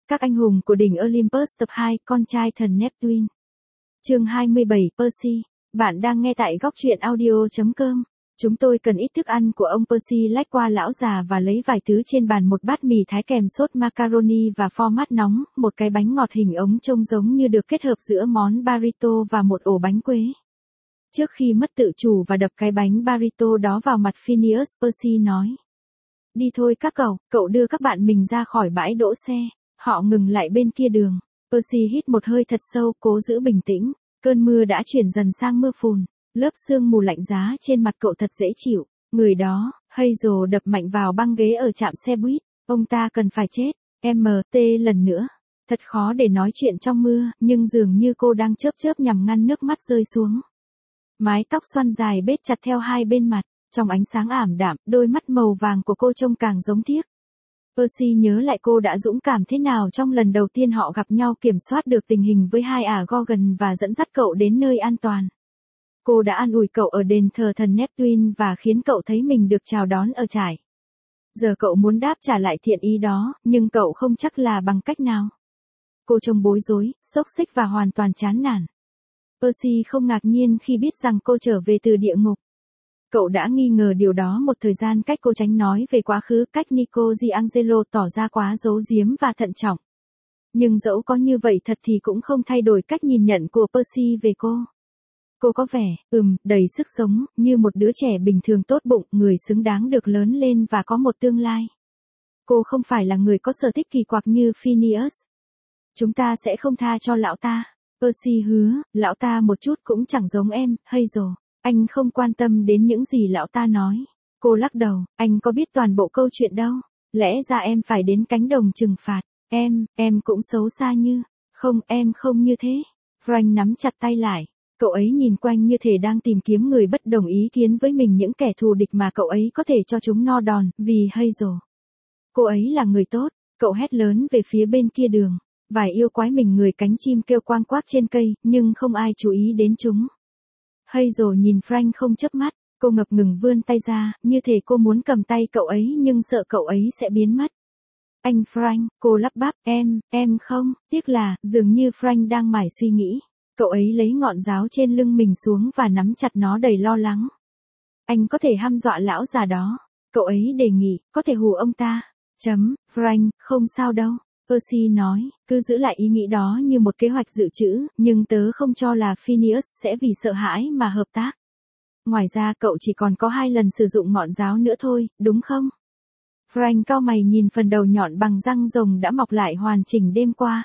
Các anh hùng của đỉnh Olympus tập 2, con trai thần Neptune. Chương 27, Percy. Bạn đang nghe tại góc truyện audio.com. Chúng tôi cần ít thức ăn của ông Percy lách qua lão già và lấy vài thứ trên bàn, một bát mì thái kèm sốt macaroni và format nóng, một cái bánh ngọt hình ống trông giống như được kết hợp giữa món burrito và một ổ bánh quế. Trước khi mất tự chủ và đập cái bánh burrito đó vào mặt Phineas, Percy nói: "Đi thôi các cậu đưa các bạn mình ra khỏi bãi đỗ xe." Họ ngừng lại bên kia đường. Percy hít một hơi thật sâu, cố giữ bình tĩnh. Cơn mưa đã chuyển dần sang mưa phùn. Lớp sương mù lạnh giá trên mặt cậu thật dễ chịu. Người đó, Hazel đập mạnh vào băng ghế ở trạm xe buýt. Ông ta cần phải chết. MT lần nữa. Thật khó để nói chuyện trong mưa, nhưng dường như cô đang chớp nhằm ngăn nước mắt rơi xuống. Mái tóc xoăn dài bết chặt theo hai bên mặt. Trong ánh sáng ảm đạm, đôi mắt màu vàng của cô trông càng giống thiếc. Percy nhớ lại cô đã dũng cảm thế nào trong lần đầu tiên họ gặp nhau, kiểm soát được tình hình với hai ả Gorgon và dẫn dắt cậu đến nơi an toàn. Cô đã an ủi cậu ở đền thờ thần Neptune và khiến cậu thấy mình được chào đón ở trại. Giờ cậu muốn đáp trả lại thiện ý đó, nhưng cậu không chắc là bằng cách nào. Cô trông bối rối, xốc xích và hoàn toàn chán nản. Percy không ngạc nhiên khi biết rằng cô trở về từ địa ngục. Cậu đã nghi ngờ điều đó một thời gian, cách cô tránh nói về quá khứ, cách Nico D'Angelo tỏ ra quá giấu giếm và thận trọng. Nhưng dẫu có như vậy thật thì cũng không thay đổi cách nhìn nhận của Percy về cô. Cô có vẻ, đầy sức sống, như một đứa trẻ bình thường tốt bụng, người xứng đáng được lớn lên và có một tương lai. Cô không phải là người có sở thích kỳ quặc như Phineas. Chúng ta sẽ không tha cho lão ta. Percy hứa, lão ta một chút cũng chẳng giống em, Hazel. Anh không quan tâm đến những gì lão ta nói. Cô lắc đầu, anh có biết toàn bộ câu chuyện đâu. Lẽ ra em phải đến cánh đồng trừng phạt. Em cũng xấu xa như. Không, em không như thế. Frank nắm chặt tay lại. Cậu ấy nhìn quanh như thể đang tìm kiếm người bất đồng ý kiến với mình, những kẻ thù địch mà cậu ấy có thể cho chúng no đòn, vì Hazel. Cô ấy là người tốt. Cậu hét lớn về phía bên kia đường. Vài yêu quái mình người cánh chim kêu quang quác trên cây, nhưng không ai chú ý đến chúng. Hazel nhìn Frank không chớp mắt, cô ngập ngừng vươn tay ra, như thể cô muốn cầm tay cậu ấy nhưng sợ cậu ấy sẽ biến mất. Anh Frank, cô lắp bắp, em không, tiếc là, dường như Frank đang mải suy nghĩ. Cậu ấy lấy ngọn giáo trên lưng mình xuống và nắm chặt nó đầy lo lắng. Anh có thể hăm dọa lão già đó. Cậu ấy đề nghị, có thể hù ông ta. Frank, không sao đâu. Percy nói, cứ giữ lại ý nghĩ đó như một kế hoạch dự trữ, nhưng tớ không cho là Phineas sẽ vì sợ hãi mà hợp tác. Ngoài ra cậu chỉ còn có 2 lần sử dụng ngọn giáo nữa thôi, đúng không? Frank cau mày nhìn phần đầu nhọn bằng răng rồng đã mọc lại hoàn chỉnh đêm qua.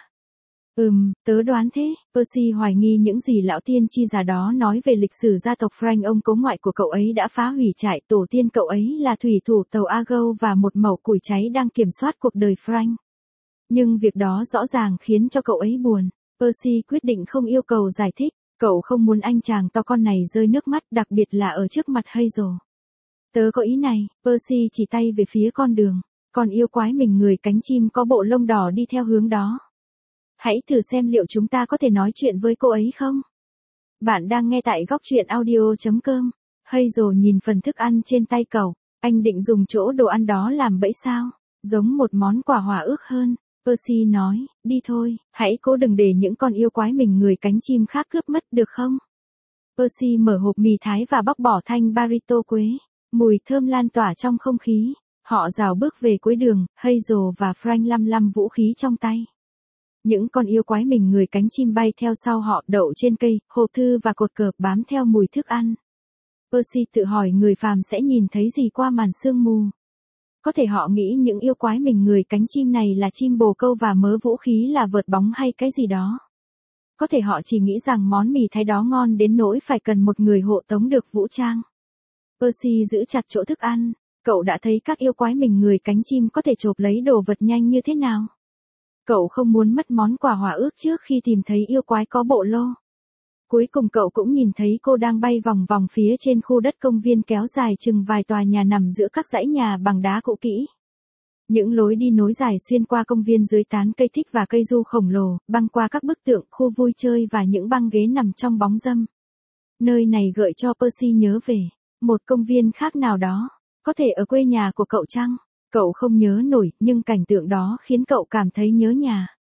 Tớ đoán thế. Percy hoài nghi những gì lão tiên tri già đó nói về lịch sử gia tộc Frank. Ông cố ngoại của cậu ấy đã phá hủy trại, tổ tiên cậu ấy là thủy thủ tàu Argo và một mẩu củi cháy đang kiểm soát cuộc đời Frank. Nhưng việc đó rõ ràng khiến cho cậu ấy buồn. Percy quyết định không yêu cầu giải thích. Cậu không muốn anh chàng to con này rơi nước mắt, đặc biệt là ở trước mặt Hazel. Tớ có ý này. Percy chỉ tay về phía con đường. Con yêu quái mình người cánh chim có bộ lông đỏ đi theo hướng đó. Hãy thử xem liệu chúng ta có thể nói chuyện với cô ấy không? Bạn đang nghe tại góc truyện audio.com. Hazel nhìn phần thức ăn trên tay cậu. Anh định dùng chỗ đồ ăn đó làm bẫy sao? Giống một món quà hòa ước hơn. Percy nói, đi thôi, hãy cố đừng để những con yêu quái mình người cánh chim khác cướp mất được không? Percy mở hộp mì thái và bóc bỏ thanh burrito quế. Mùi thơm lan tỏa trong không khí. Họ rảo bước về cuối đường, Hazel và Frank lăm vũ khí trong tay. Những con yêu quái mình người cánh chim bay theo sau họ, đậu trên cây, hộp thư và cột cờ bám theo mùi thức ăn. Percy tự hỏi người phàm sẽ nhìn thấy gì qua màn sương mù. Có thể họ nghĩ những yêu quái mình người cánh chim này là chim bồ câu và mớ vũ khí là vợt bóng hay cái gì đó. Có thể họ chỉ nghĩ rằng món mì thái đó ngon đến nỗi phải cần một người hộ tống được vũ trang. Percy giữ chặt chỗ thức ăn. Cậu đã thấy các yêu quái mình người cánh chim có thể chộp lấy đồ vật nhanh như thế nào. Cậu không muốn mất món quà hòa ước trước khi tìm thấy yêu quái có bộ lô. Cuối cùng cậu cũng nhìn thấy cô đang bay vòng vòng phía trên khu đất công viên kéo dài chừng vài tòa nhà nằm giữa các dãy nhà bằng đá cũ kỹ. Những lối đi nối dài xuyên qua công viên dưới tán cây thích và cây du khổng lồ, băng qua các bức tượng, khu vui chơi và những băng ghế nằm trong bóng râm. Nơi này gợi cho Percy nhớ về một công viên khác nào đó, có thể ở quê nhà của cậu chăng? Cậu không nhớ nổi, nhưng cảnh tượng đó khiến cậu cảm thấy nhớ nhà.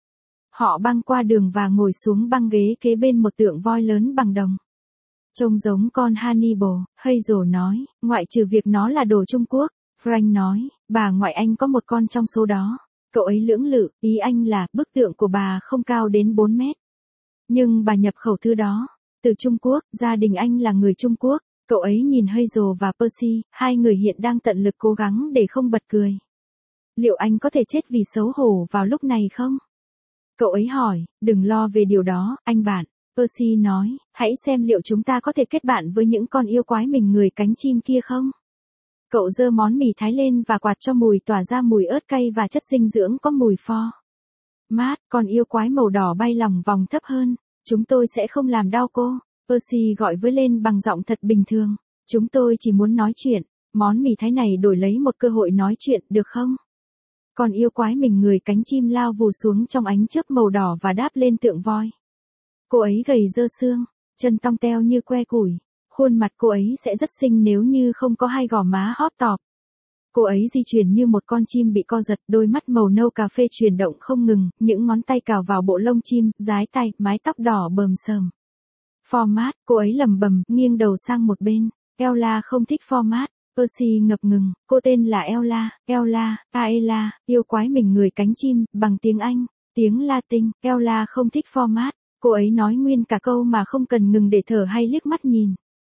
Họ băng qua đường và ngồi xuống băng ghế kế bên một tượng voi lớn bằng đồng. Trông giống con Hannibal, Hazel nói, ngoại trừ việc nó là đồ Trung Quốc. Frank nói, bà ngoại anh có một con trong số đó. Cậu ấy lưỡng lự, ý anh là bức tượng của bà không cao đến 4 mét. Nhưng bà nhập khẩu thứ đó từ Trung Quốc, gia đình anh là người Trung Quốc. Cậu ấy nhìn Hazel và Percy, hai người hiện đang tận lực cố gắng để không bật cười. Liệu anh có thể chết vì xấu hổ vào lúc này không? Cậu ấy hỏi, đừng lo về điều đó, anh bạn. Percy nói, hãy xem liệu chúng ta có thể kết bạn với những con yêu quái mình người cánh chim kia không? Cậu giơ món mì Thái lên và quạt cho mùi tỏa ra mùi ớt cay và chất dinh dưỡng có mùi pho mát, con yêu quái màu đỏ bay lòng vòng thấp hơn. Chúng tôi sẽ không làm đau cô. Percy gọi với lên bằng giọng thật bình thường. Chúng tôi chỉ muốn nói chuyện. Món mì Thái này đổi lấy một cơ hội nói chuyện, được không? Con yêu quái mình người cánh chim lao vù xuống trong ánh chớp màu đỏ và đáp lên tượng voi. Cô ấy gầy dơ xương, chân tong teo như que củi. Khuôn mặt cô ấy sẽ rất xinh nếu như không có hai gò má hót tọp. Cô ấy di chuyển như một con chim bị co giật, đôi mắt màu nâu cà phê chuyển động không ngừng, những ngón tay cào vào bộ lông chim, dái tay, mái tóc đỏ bờm sờm. Format, cô ấy lẩm bẩm, nghiêng đầu sang một bên. Ella không thích format. Percy ngập ngừng, cô tên là Ella, Aela, yêu quái mình người cánh chim, bằng tiếng Anh, tiếng Latin. Ella không thích format. Cô ấy nói nguyên cả câu mà không cần ngừng để thở hay liếc mắt nhìn.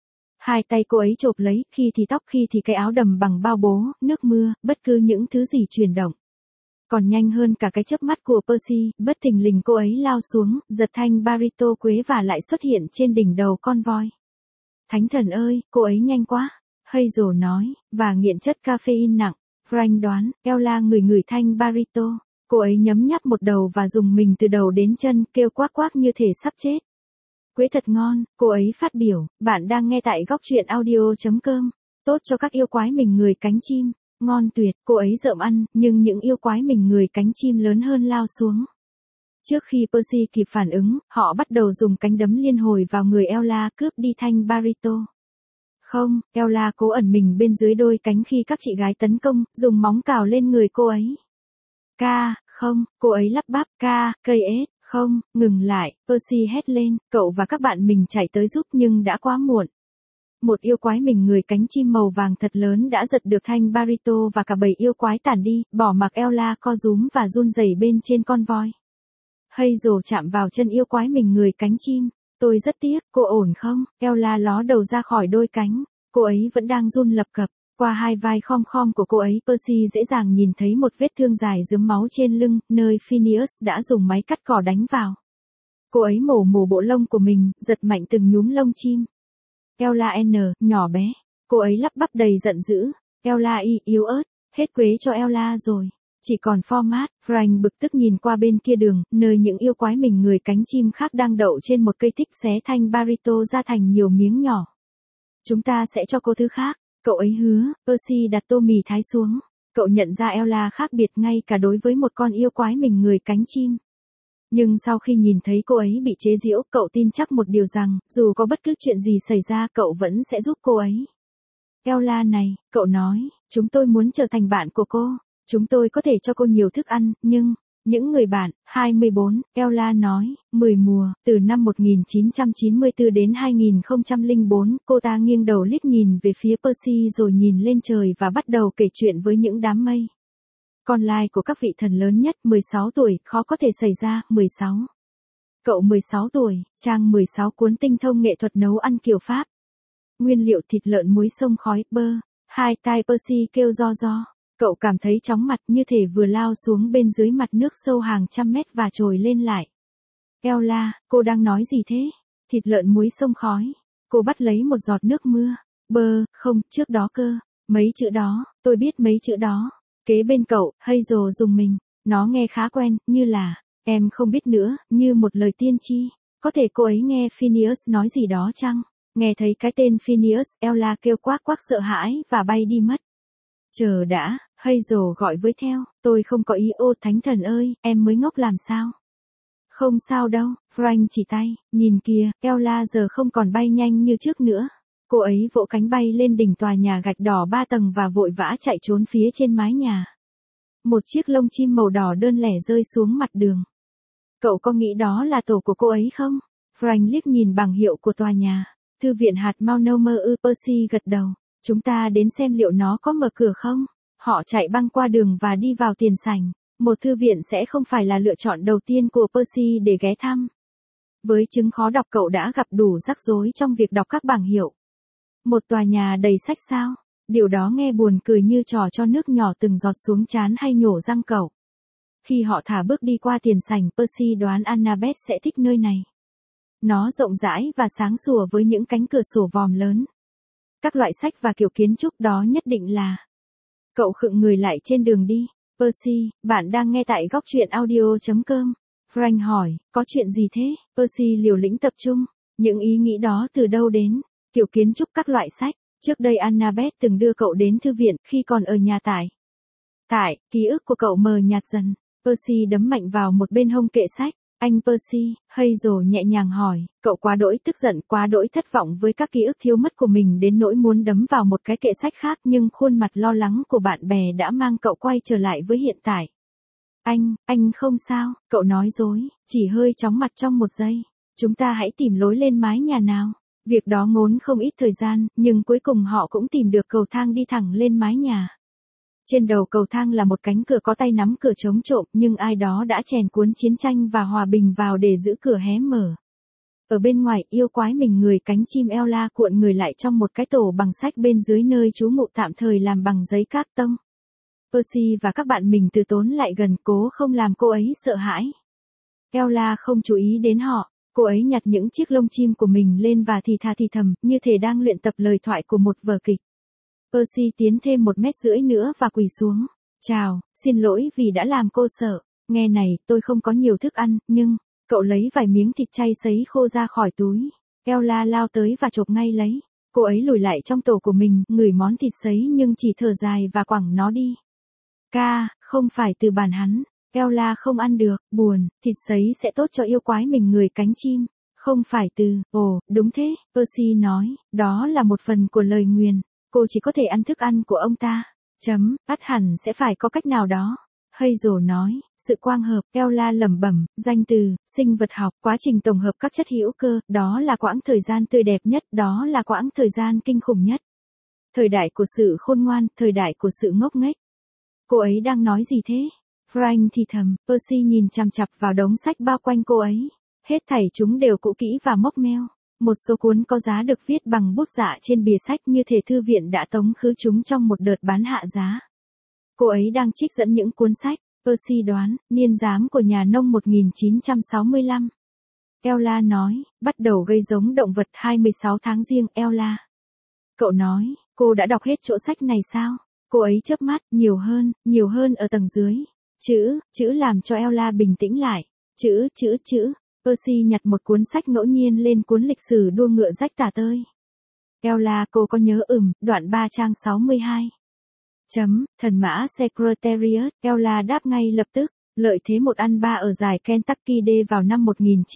Hai tay cô ấy chộp lấy, khi thì tóc khi thì cái áo đầm bằng bao bố, nước mưa, bất cứ những thứ gì chuyển động. Còn nhanh hơn cả cái chớp mắt của Percy, bất thình lình cô ấy lao xuống, giật thanh barito quế và lại xuất hiện trên đỉnh đầu con voi. Thánh thần ơi, cô ấy nhanh quá, Hazel nói, và nghiện chất caffeine nặng. Frank đoán, Ella ngửi thanh barito. Cô ấy nhấm nháp một đầu và dùng mình từ đầu đến chân, kêu quác quác như thể sắp chết. Quế thật ngon, cô ấy phát biểu, bạn đang nghe tại góc truyện audio.com. Tốt cho các yêu quái mình người cánh chim. Ngon tuyệt, cô ấy rợm ăn, nhưng những yêu quái mình người cánh chim lớn hơn lao xuống. Trước khi Percy kịp phản ứng, họ bắt đầu dùng cánh đấm liên hồi vào người Ella cướp đi thanh barito. Không, Ella cố ẩn mình bên dưới đôi cánh khi các chị gái tấn công, dùng móng cào lên người cô ấy. Không, cô ấy lắp bắp, cây ếch, không, ngừng lại, Percy hét lên, cậu và các bạn mình chạy tới giúp nhưng đã quá muộn. Một yêu quái mình người cánh chim màu vàng thật lớn đã giật được thanh barito và cả bầy yêu quái tản đi, bỏ mặc Ella co rúm và run rẩy bên trên con voi. Hazel chạm vào chân yêu quái mình người cánh chim. Tôi rất tiếc, cô ổn không? Ella ló đầu ra khỏi đôi cánh. Cô ấy vẫn đang run lập cập. Qua hai vai khom khom của cô ấy, Percy dễ dàng nhìn thấy một vết thương dài rướm máu trên lưng, nơi Phineas đã dùng máy cắt cỏ đánh vào. Cô ấy mổ bộ lông của mình, giật mạnh từng nhúm lông chim. Ella nhỏ bé. Cô ấy lắp bắp đầy giận dữ. Ella yếu ớt. Hết quế cho Ella rồi. Chỉ còn format. Frank bực tức nhìn qua bên kia đường, nơi những yêu quái mình người cánh chim khác đang đậu trên một cây thích xé thanh barito ra thành nhiều miếng nhỏ. Chúng ta sẽ cho cô thứ khác. Cậu ấy hứa. Percy đặt tô mì Thái xuống. Cậu nhận ra Ella khác biệt ngay cả đối với một con yêu quái mình người cánh chim. Nhưng sau khi nhìn thấy cô ấy bị chế giễu, cậu tin chắc một điều rằng, dù có bất cứ chuyện gì xảy ra, cậu vẫn sẽ giúp cô ấy. Ella này, cậu nói, chúng tôi muốn trở thành bạn của cô. Chúng tôi có thể cho cô nhiều thức ăn, nhưng, những người bạn, 24, Ella nói, 10 mùa, từ năm 1994 đến 2004, cô ta nghiêng đầu liếc nhìn về phía Percy rồi nhìn lên trời và bắt đầu kể chuyện với những đám mây. Con lai của các vị thần lớn nhất, 16 tuổi, khó có thể xảy ra, 16. Cậu 16 tuổi, trang 16 cuốn tinh thông nghệ thuật nấu ăn kiểu Pháp. Nguyên liệu thịt lợn muối sông khói, bơ. Hai tai Percy kêu do. Cậu cảm thấy chóng mặt như thể vừa lao xuống bên dưới mặt nước sâu hàng trăm mét và trồi lên lại. Ella, cô đang nói gì thế? Thịt lợn muối sông khói. Cô bắt lấy một giọt nước mưa. Bơ, không, trước đó cơ. Mấy chữ đó, tôi biết mấy chữ đó. Kế bên cậu, Hazel dùng mình. Nó nghe khá quen, như là, em không biết nữa, như một lời tiên tri. Có thể cô ấy nghe Phineas nói gì đó chăng? Nghe thấy cái tên Phineas, Ella kêu quác quác sợ hãi và bay đi mất. Chờ đã, Hazel gọi với theo, tôi không có ý ô thánh thần ơi, em mới ngốc làm sao? Không sao đâu, Frank chỉ tay, nhìn kìa, Ella giờ không còn bay nhanh như trước nữa. Cô ấy vỗ cánh bay lên đỉnh tòa nhà gạch đỏ 3 tầng và vội vã chạy trốn phía trên mái nhà. Một chiếc lông chim màu đỏ đơn lẻ rơi xuống mặt đường. Cậu có nghĩ đó là tổ của cô ấy không? Frank liếc nhìn bảng hiệu của tòa nhà. Thư viện hạt Maunomer Percy gật đầu. Chúng ta đến xem liệu nó có mở cửa không? Họ chạy băng qua đường và đi vào tiền sảnh. Một thư viện sẽ không phải là lựa chọn đầu tiên của Percy để ghé thăm. Với chứng khó đọc cậu đã gặp đủ rắc rối trong việc đọc các bảng hiệu. Một tòa nhà đầy sách sao? Điều đó nghe buồn cười như trò cho nước nhỏ từng giọt xuống trán hay nhổ răng cậu. Khi họ thả bước đi qua tiền sảnh, Percy đoán Annabeth sẽ thích nơi này. Nó rộng rãi và sáng sủa với những cánh cửa sổ vòm lớn. Các loại sách và kiểu kiến trúc đó nhất định là... Cậu khựng người lại trên đường đi. Percy, bạn đang nghe tại góc truyện audio.com. Frank hỏi, có chuyện gì thế? Percy liều lĩnh tập trung. Những ý nghĩ đó từ đâu đến? Kiểu kiến trúc các loại sách. Trước đây Annabeth từng đưa cậu đến thư viện khi còn ở nhà Tại, ký ức của cậu mờ nhạt dần. Percy đấm mạnh vào một bên hông kệ sách. Anh Percy, Hazel nhẹ nhàng hỏi, cậu quá đỗi tức giận, quá đỗi thất vọng với các ký ức thiếu mất của mình đến nỗi muốn đấm vào một cái kệ sách khác, nhưng khuôn mặt lo lắng của bạn bè đã mang cậu quay trở lại với hiện tại. Anh không sao, cậu nói dối, chỉ hơi chóng mặt trong một giây. Chúng ta hãy tìm lối lên mái nhà nào. Việc đó ngốn không ít thời gian, nhưng cuối cùng họ cũng tìm được cầu thang đi thẳng lên mái nhà. Trên đầu cầu thang là một cánh cửa có tay nắm cửa chống trộm, nhưng ai đó đã chèn cuốn chiến tranh và hòa bình vào để giữ cửa hé mở. Ở bên ngoài, yêu quái mình người cánh chim Ella cuộn người lại trong một cái tổ bằng sách bên dưới nơi trú ngụ tạm thời làm bằng giấy cát tông. Percy và các bạn mình từ tốn lại gần, cố không làm cô ấy sợ hãi. Ella không chú ý đến họ, cô ấy nhặt những chiếc lông chim của mình lên và thì thầm, như thể đang luyện tập lời thoại của một vở kịch. Percy tiến thêm 1,5 mét nữa và quỳ xuống. Chào, xin lỗi vì đã làm cô sợ. Nghe này, tôi không có nhiều thức ăn, nhưng... Cậu lấy vài miếng thịt chay sấy khô ra khỏi túi. Ella lao tới và chộp ngay lấy. Cô ấy lùi lại trong tổ của mình, ngửi món thịt sấy nhưng chỉ thở dài và quẳng nó đi. Không phải từ bàn hắn. Ella không ăn được, buồn, thịt sấy sẽ tốt cho yêu quái mình người cánh chim. Không phải từ, đúng thế, Percy nói, đó là một phần của lời nguyền. Cô chỉ có thể ăn thức ăn của ông ta. Ắt hẳn sẽ phải có cách nào đó. Hazel nói, sự quang hợp, Ella lẩm bẩm, danh từ, sinh vật học, quá trình tổng hợp các chất hữu cơ, đó là quãng thời gian tươi đẹp nhất, đó là quãng thời gian kinh khủng nhất. Thời đại của sự khôn ngoan, thời đại của sự ngốc nghếch. Cô ấy đang nói gì thế? Frank thì thầm, Percy nhìn chằm chằm vào đống sách bao quanh cô ấy. Hết thảy chúng đều cũ kỹ và mốc meo. Một số cuốn có giá được viết bằng bút dạ trên bìa sách như thể thư viện đã tống khứ chúng trong một đợt bán hạ giá. Cô ấy đang trích dẫn những cuốn sách, Percy đoán, niên giám của nhà nông 1965. Ella nói, bắt đầu gây giống động vật 26 tháng Giêng, Ella. Cậu nói, cô đã đọc hết chỗ sách này sao? Cô ấy chớp mắt, nhiều hơn ở tầng dưới. Chữ làm cho Ella bình tĩnh lại. Chữ. Percy nhặt một cuốn sách ngẫu nhiên lên cuốn lịch sử đua ngựa rách tả tơi. Ella, cô có nhớ đoạn 3 trang 62. Thần mã Secretariat, Ella đáp ngay lập tức. Lợi thế một ăn ba ở giải Kentucky Day vào năm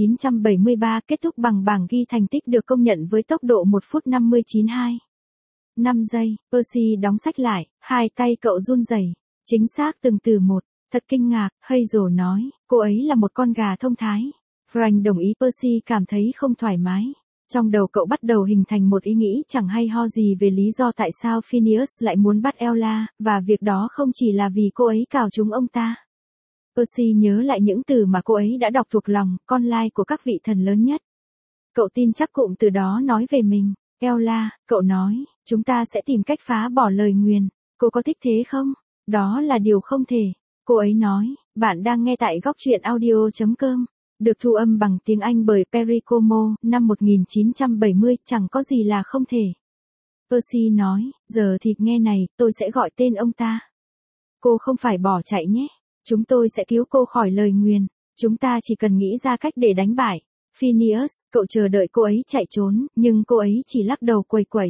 1973 kết thúc bằng bảng ghi thành tích được công nhận với tốc độ 1 phút 59.2. 5 giây, Percy đóng sách lại, hai tay cậu run rẩy. Chính xác từng từ một. Thật kinh ngạc, Hazel nói, cô ấy là một con gà thông thái. Frank đồng ý. Percy cảm thấy không thoải mái. Trong đầu cậu bắt đầu hình thành một ý nghĩ chẳng hay ho gì về lý do tại sao Phineas lại muốn bắt Ella, và việc đó không chỉ là vì cô ấy cào trúng ông ta. Percy nhớ lại những từ mà cô ấy đã đọc thuộc lòng, con lai của các vị thần lớn nhất. Cậu tin chắc cụm từ đó nói về mình. Ella, cậu nói, chúng ta sẽ tìm cách phá bỏ lời nguyền. Cô có thích thế không? Đó là điều không thể. Cô ấy nói, bạn đang nghe tại góc truyện audio.com. Được thu âm bằng tiếng Anh bởi Perry Como, năm 1970, chẳng có gì là không thể. Percy nói, giờ thì nghe này, tôi sẽ gọi tên ông ta. Cô không phải bỏ chạy nhé. Chúng tôi sẽ cứu cô khỏi lời nguyền. Chúng ta chỉ cần nghĩ ra cách để đánh bại Phineas. Cậu chờ đợi cô ấy chạy trốn, nhưng cô ấy chỉ lắc đầu quẩy quẩy.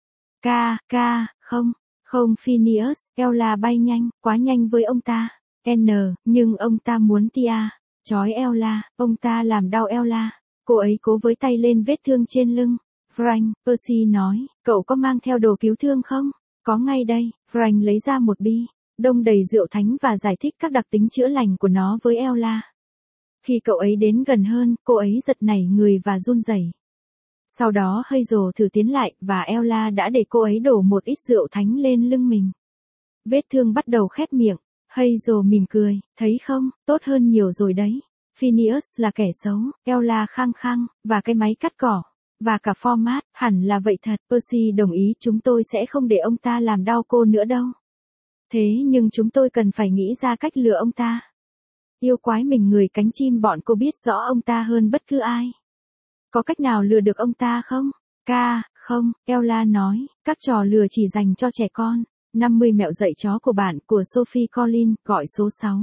Không Phineas. Ella bay nhanh, quá nhanh với ông ta. Nhưng ông ta muốn tia. Chói Ella, ông ta làm đau Ella. Cô ấy cố với tay lên vết thương trên lưng. Frank, Percy nói, cậu có mang theo đồ cứu thương không? Có ngay đây. Frank lấy ra một bi đông đầy rượu thánh và giải thích các đặc tính chữa lành của nó với Ella. Khi cậu ấy đến gần hơn, cô ấy giật nảy người và run rẩy. Sau đó Hazel thử tiến lại, và Ella đã để cô ấy đổ một ít rượu thánh lên lưng mình. Vết thương bắt đầu khép miệng. Hazel mỉm cười, thấy không, tốt hơn nhiều rồi đấy. Phineas là kẻ xấu, Ella khăng khăng, và cái máy cắt cỏ, và cả format, hẳn là vậy thật. Percy đồng ý, chúng tôi sẽ không để ông ta làm đau cô nữa đâu. Thế nhưng chúng tôi cần phải nghĩ ra cách lừa ông ta. Yêu quái mình người cánh chim bọn cô biết rõ ông ta hơn bất cứ ai. Có cách nào lừa được ông ta không? Không, Ella nói, các trò lừa chỉ dành cho trẻ con. 50 mẹo dạy chó của bạn của Sophie Collins, gọi số 6.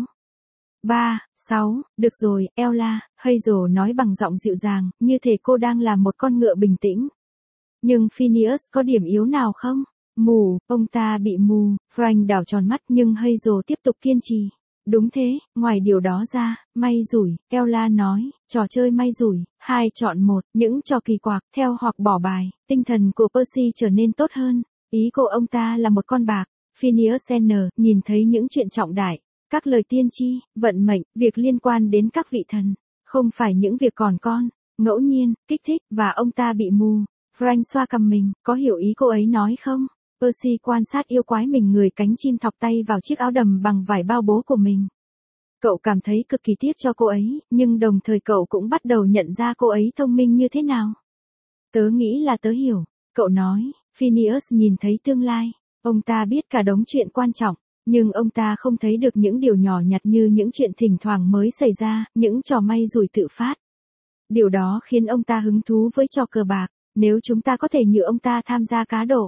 6, được rồi, Ella, Hazel nói bằng giọng dịu dàng, như thể cô đang là một con ngựa bình tĩnh. Nhưng Phineas có điểm yếu nào không? Mù, ông ta bị mù. Frank đảo tròn mắt nhưng Hazel tiếp tục kiên trì. Đúng thế, ngoài điều đó ra, may rủi, Ella nói, trò chơi may rủi, 2 chọn 1, những trò kỳ quặc, theo hoặc bỏ bài, tinh thần của Percy trở nên tốt hơn. Ý cô ông ta là một con bạc. Phineas nhìn thấy những chuyện trọng đại, các lời tiên tri, vận mệnh, việc liên quan đến các vị thần, không phải những việc còn con, ngẫu nhiên, kích thích, và ông ta bị mù. Frank xoa cằm mình, có hiểu ý cô ấy nói không? Percy quan sát yêu quái mình người cánh chim thọc tay vào chiếc áo đầm bằng vải bao bố của mình. Cậu cảm thấy cực kỳ tiếc cho cô ấy, nhưng đồng thời cậu cũng bắt đầu nhận ra cô ấy thông minh như thế nào. Tớ nghĩ là tớ hiểu, cậu nói. Phineas nhìn thấy tương lai. Ông ta biết cả đống chuyện quan trọng, nhưng ông ta không thấy được những điều nhỏ nhặt như những chuyện thỉnh thoảng mới xảy ra, những trò may rủi tự phát. Điều đó khiến ông ta hứng thú với trò cờ bạc, nếu chúng ta có thể nhựa ông ta tham gia cá độ.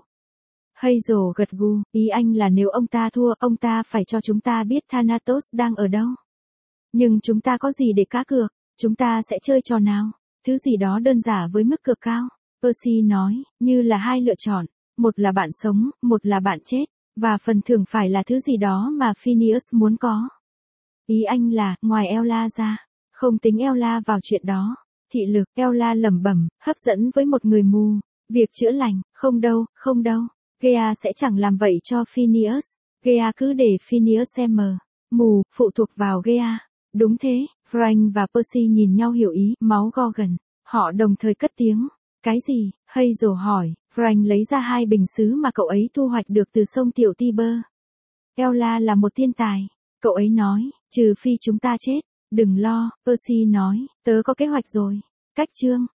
Hazel gật gù, ý anh là nếu ông ta thua, ông ta phải cho chúng ta biết Thanatos đang ở đâu. Nhưng chúng ta có gì để cá cược, chúng ta sẽ chơi trò nào, thứ gì đó đơn giản với mức cược cao. Percy nói, như là 2 lựa chọn, một là bạn sống, một là bạn chết, và phần thưởng phải là thứ gì đó mà Phineas muốn có. Ý anh là, ngoài Ella ra, không tính Ella vào chuyện đó. Thị lực, Ella lẩm bẩm, hấp dẫn với một người mù. Việc chữa lành, không đâu. Gea sẽ chẳng làm vậy cho Phineas. Gea cứ để Phineas xem mù, phụ thuộc vào Gea. Đúng thế, Frank và Percy nhìn nhau hiểu ý, máu Gorgon. Họ đồng thời cất tiếng. Cái gì? Hazel hỏi. Frank lấy ra 2 bình sứ mà cậu ấy thu hoạch được từ sông Tiểu Tiber. Ella là một thiên tài. Cậu ấy nói, trừ phi chúng ta chết. Đừng lo, Percy nói, tớ có kế hoạch rồi. Cách chương.